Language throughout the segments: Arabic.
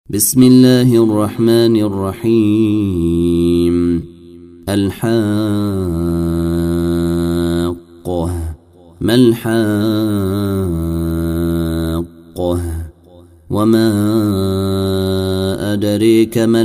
بسم الله الرحمن الرحيم. الحاقة. ما الحاقة؟ وما أدريك ما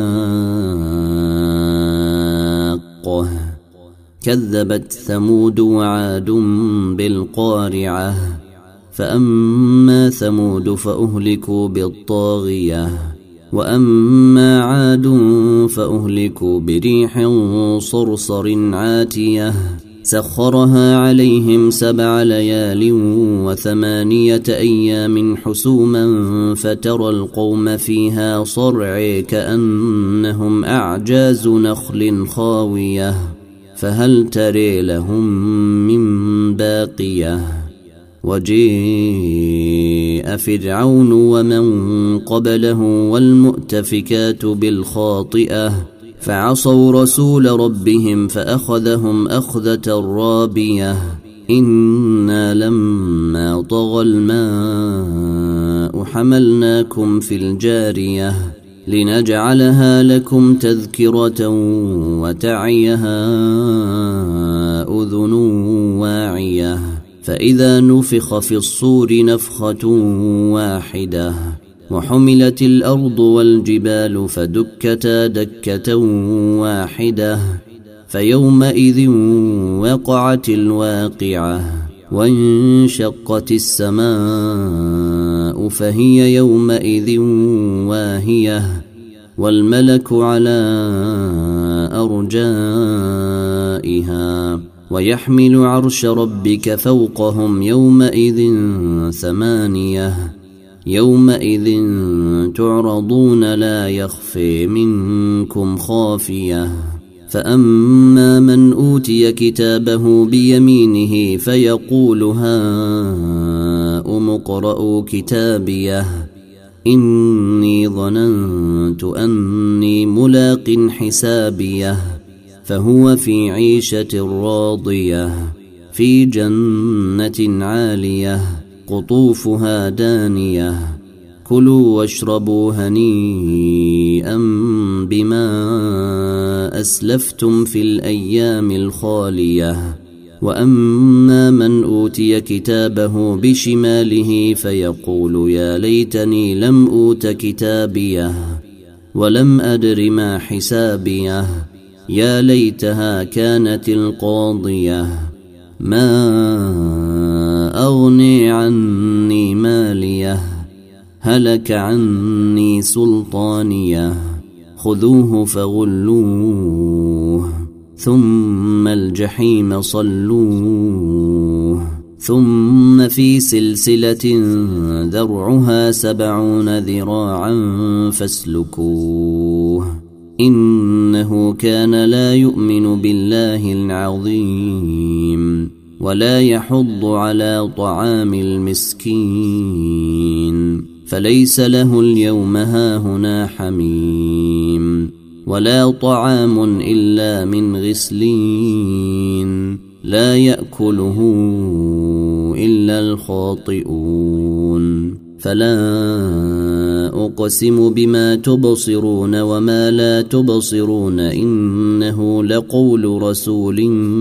الحاقة؟ كذبت ثمود وعاد بالقارعة. فأما ثمود فأهلكوا بالطاغية، وأما عاد فأهلكوا بريح صرصر عاتية سخرها عليهم 7 ليال و8 أيام حسوما فترى القوم فيها صرعى كأنهم أعجاز نخل خاوية فهل ترى لهم من باقية. وجيء فرعون ومن قبله والمؤتفكات بالخاطئة فعصوا رسول ربهم فأخذهم أخذة رابية. إنا لما طغى الماء حملناكم في الجارية لنجعلها لكم تذكرة وتعيها أذن واعية. فإذا نفخ في الصور نفخة واحدة وحملت الأرض والجبال فدكتا دكة واحدة فيومئذ وقعت الواقعة وانشقت السماء فهي يومئذ واهية والملك على أرجائها ويحمل عرش ربك فوقهم يومئذ 8. يومئذ تعرضون لا يخفي منكم خافية. فأما من أوتي كتابه بيمينه فيقول هاؤم اقرءوا كتابيه إني ظننت أني ملاق حسابيه فهو في عيشة راضية في جنة عالية قطوفها دانية. كلوا واشربوا هنيئا بما أسلفتم في الأيام الخالية. وأما من أوتي كتابه بشماله فيقول يا ليتني لم أوت كتابيه ولم أدر ما حسابيه يا ليتها كانت القاضية ما أغني عني ماليه هلك عني سلطانيه خذوه فغلوه ثم الجحيم صلوه ثم في سلسلة ذرعها 70 ذراعا فاسلكوه إنه كان لا يؤمن بالله العظيم ولا يحض على طعام المسكين فليس له اليوم هاهنا حميم ولا طعام إلا من غسلين لا يأكله إلا الخاطئون. فلا أقسم بما تبصرون وما لا تبصرون إنه لقول رسول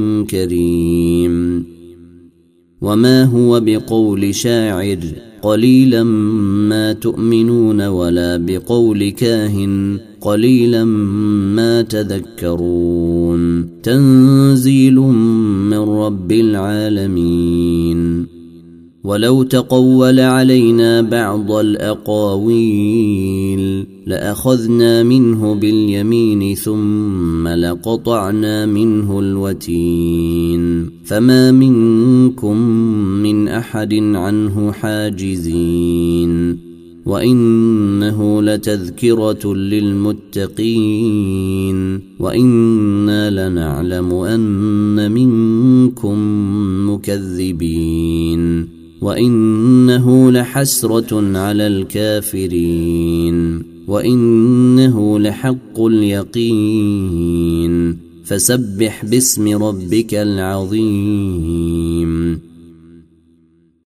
كريم وما هو بقول شاعر قليلا ما تؤمنون ولا بقول كاهن قليلا ما تذكرون. تنزيل من رب العالمين. ولو تقول علينا بعض الأقاويل لأخذنا منه باليمين ثم لقطعنا منه الوتين فما منكم من أحد عنه حاجزين. وإنه لتذكرة للمتقين وإنا لنعلم أن منكم مكذبين وإنه لحسرة على الكافرين وإنه لحق اليقين. فسبح باسم ربك العظيم.